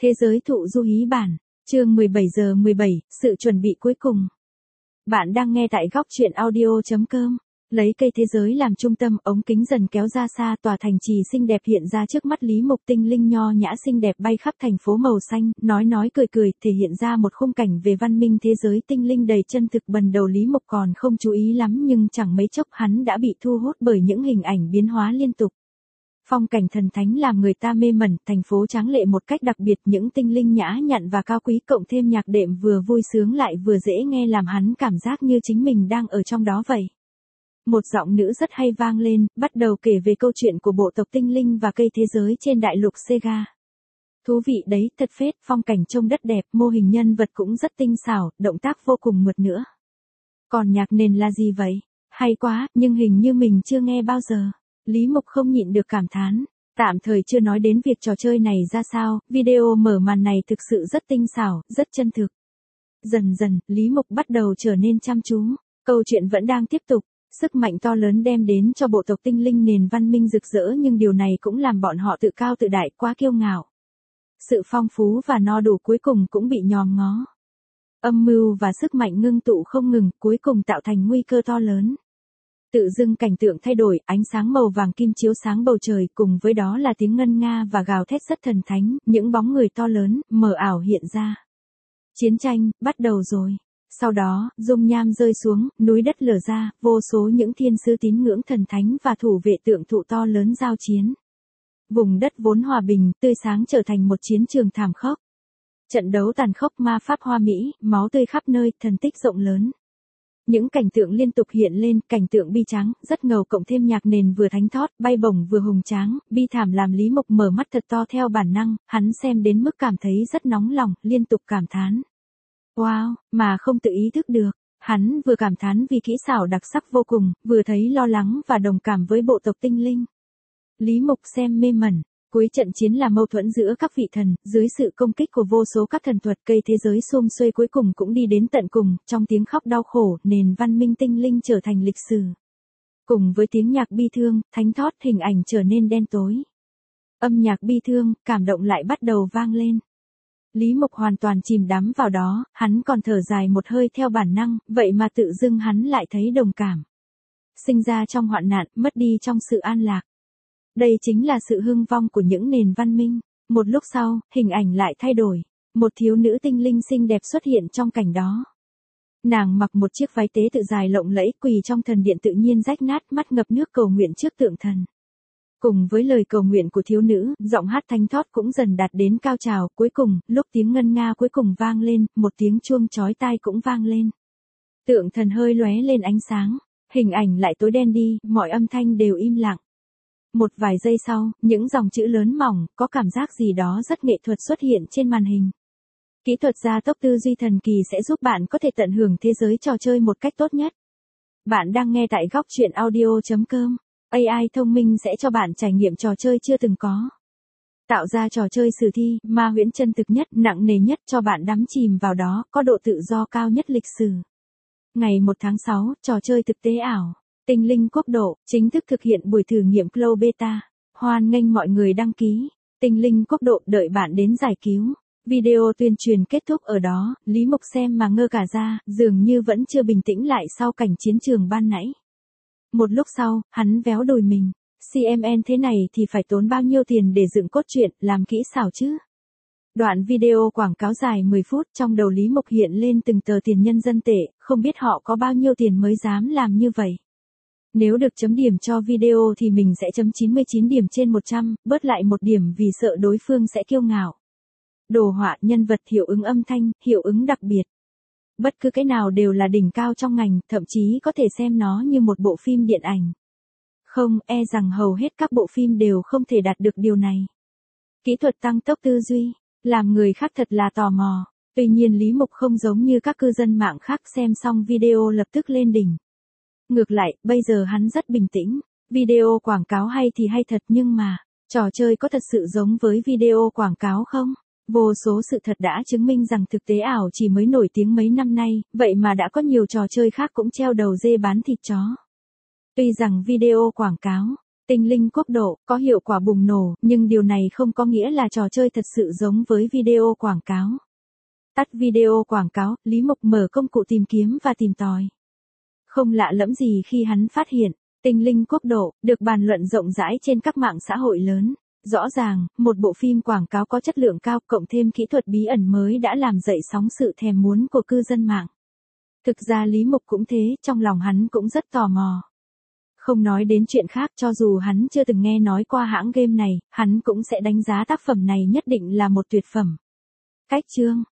Thế giới thụ du hí bản, chương 17 giờ 17, sự chuẩn bị cuối cùng. Bạn đang nghe tại góc truyện audio.com. Lấy cây thế giới làm trung tâm, ống kính dần kéo ra xa, tòa thành trì xinh đẹp hiện ra trước mắt Lý Mục. Tinh linh nho nhã xinh đẹp bay khắp thành phố màu xanh, nói cười, thể hiện ra một khung cảnh về văn minh thế giới tinh linh đầy chân thực. Ban đầu Lý Mục còn không chú ý lắm, nhưng chẳng mấy chốc hắn đã bị thu hút bởi những hình ảnh biến hóa liên tục. Phong cảnh thần thánh làm người ta mê mẩn, thành phố tráng lệ một cách đặc biệt, những tinh linh nhã nhặn và cao quý cộng thêm nhạc đệm vừa vui sướng lại vừa dễ nghe làm hắn cảm giác như chính mình đang ở trong đó vậy. Một giọng nữ rất hay vang lên, bắt đầu kể về câu chuyện của bộ tộc tinh linh và cây thế giới trên đại lục Sega. Thú vị đấy, thật phết, phong cảnh trông đất đẹp, mô hình nhân vật cũng rất tinh xảo, động tác vô cùng mượt nữa. Còn nhạc nền là gì vậy? Hay quá, nhưng hình như mình chưa nghe bao giờ. Lý Mục không nhịn được cảm thán. Tạm thời chưa nói đến việc trò chơi này ra sao, video mở màn này thực sự rất tinh xảo, rất chân thực. Dần dần, Lý Mục bắt đầu trở nên chăm chú. Câu chuyện vẫn đang tiếp tục. Sức mạnh to lớn đem đến cho bộ tộc tinh linh nền văn minh rực rỡ, nhưng điều này cũng làm bọn họ tự cao tự đại, quá kiêu ngạo. Sự phong phú và no đủ cuối cùng cũng bị nhòm ngó. Âm mưu và sức mạnh ngưng tụ không ngừng, cuối cùng tạo thành nguy cơ to lớn. Tự dưng cảnh tượng thay đổi, ánh sáng màu vàng kim chiếu sáng bầu trời, cùng với đó là tiếng ngân nga và gào thét rất thần thánh, những bóng người to lớn, mờ ảo hiện ra. Chiến tranh, bắt đầu rồi. Sau đó, dung nham rơi xuống, núi đất lở ra, vô số những thiên sư tín ngưỡng thần thánh và thủ vệ tượng thụ to lớn giao chiến. Vùng đất vốn hòa bình, tươi sáng trở thành một chiến trường thảm khốc. Trận đấu tàn khốc, ma pháp hoa mỹ, máu tươi khắp nơi, thần tích rộng lớn. Những cảnh tượng liên tục hiện lên, cảnh tượng bi tráng, rất ngầu cộng thêm nhạc nền vừa thánh thót, bay bổng vừa hùng tráng, bi thảm làm Lý Mục mở mắt thật to theo bản năng, hắn xem đến mức cảm thấy rất nóng lòng, liên tục cảm thán. Wow, mà không tự ý thức được, hắn vừa cảm thán vì kỹ xảo đặc sắc vô cùng, vừa thấy lo lắng và đồng cảm với bộ tộc tinh linh. Lý Mục xem mê mẩn. Cuối trận chiến là mâu thuẫn giữa các vị thần, dưới sự công kích của vô số các thần thuật, cây thế giới xum xuê cuối cùng cũng đi đến tận cùng, trong tiếng khóc đau khổ, nền văn minh tinh linh trở thành lịch sử. Cùng với tiếng nhạc bi thương, thánh thót, hình ảnh trở nên đen tối. Âm nhạc bi thương, cảm động lại bắt đầu vang lên. Lý Mục hoàn toàn chìm đắm vào đó, hắn còn thở dài một hơi theo bản năng, vậy mà tự dưng hắn lại thấy đồng cảm. Sinh ra trong hoạn nạn, mất đi trong sự an lạc. Đây chính là sự hưng vong của những nền văn minh. Một lúc sau, hình ảnh lại thay đổi. Một thiếu nữ tinh linh xinh đẹp xuất hiện trong cảnh đó. Nàng mặc một chiếc váy tế tự dài lộng lẫy, quỳ trong thần điện tự nhiên rách nát, mắt ngập nước cầu nguyện trước tượng thần. Cùng với lời cầu nguyện của thiếu nữ, giọng hát thánh thót cũng dần đạt đến cao trào. Cuối cùng, lúc tiếng ngân nga cuối cùng vang lên, một tiếng chuông chói tai cũng vang lên. Tượng thần hơi lóe lên ánh sáng, hình ảnh lại tối đen đi, mọi âm thanh đều im lặng. Một vài giây sau, những dòng chữ lớn mỏng, có cảm giác gì đó rất nghệ thuật xuất hiện trên màn hình. Kỹ thuật gia tốc tư duy thần kỳ sẽ giúp bạn có thể tận hưởng thế giới trò chơi một cách tốt nhất. Bạn đang nghe tại góc truyện audio.com. AI thông minh sẽ cho bạn trải nghiệm trò chơi chưa từng có. Tạo ra trò chơi sử thi, ma huyễn chân thực nhất, nặng nề nhất cho bạn đắm chìm vào đó, có độ tự do cao nhất lịch sử. Ngày 1 tháng 6, trò chơi thực tế ảo. Tinh linh quốc độ, chính thức thực hiện buổi thử nghiệm Cloud Beta. Hoan nghênh mọi người đăng ký. Tinh linh quốc độ đợi bạn đến giải cứu. Video tuyên truyền kết thúc ở đó, Lý Mục xem mà ngơ cả ra, dường như vẫn chưa bình tĩnh lại sau cảnh chiến trường ban nãy. Một lúc sau, hắn véo đùi mình. CMN thế này thì phải tốn bao nhiêu tiền để dựng cốt truyện, làm kỹ xảo chứ? Đoạn video quảng cáo dài 10 phút, trong đầu Lý Mục hiện lên từng tờ tiền nhân dân tệ, không biết họ có bao nhiêu tiền mới dám làm như vậy. Nếu được chấm điểm cho video thì mình sẽ chấm 99 điểm trên 100, bớt lại 1 điểm vì sợ đối phương sẽ kiêu ngạo. Đồ họa, nhân vật, hiệu ứng âm thanh, hiệu ứng đặc biệt. Bất cứ cái nào đều là đỉnh cao trong ngành, thậm chí có thể xem nó như một bộ phim điện ảnh. Không, rằng hầu hết các bộ phim đều không thể đạt được điều này. Kỹ thuật tăng tốc tư duy, làm người khác thật là tò mò. Tuy nhiên Lý Mục không giống như các cư dân mạng khác xem xong video lập tức lên đỉnh. Ngược lại, bây giờ hắn rất bình tĩnh. Video quảng cáo hay thì hay thật, nhưng mà, trò chơi có thật sự giống với video quảng cáo không? Vô số sự thật đã chứng minh rằng thực tế ảo chỉ mới nổi tiếng mấy năm nay, vậy mà đã có nhiều trò chơi khác cũng treo đầu dê bán thịt chó. Tuy rằng video quảng cáo, Tinh linh quốc độ, có hiệu quả bùng nổ, nhưng điều này không có nghĩa là trò chơi thật sự giống với video quảng cáo. Tắt video quảng cáo, Lý Mộc mở công cụ tìm kiếm và tìm tòi. Không lạ lẫm gì khi hắn phát hiện, Tinh linh quốc độ, được bàn luận rộng rãi trên các mạng xã hội lớn. Rõ ràng, một bộ phim quảng cáo có chất lượng cao cộng thêm kỹ thuật bí ẩn mới đã làm dậy sóng sự thèm muốn của cư dân mạng. Thực ra Lý Mục cũng thế, trong lòng hắn cũng rất tò mò. Không nói đến chuyện khác, cho dù hắn chưa từng nghe nói qua hãng game này, hắn cũng sẽ đánh giá tác phẩm này nhất định là một tuyệt phẩm. Cách chương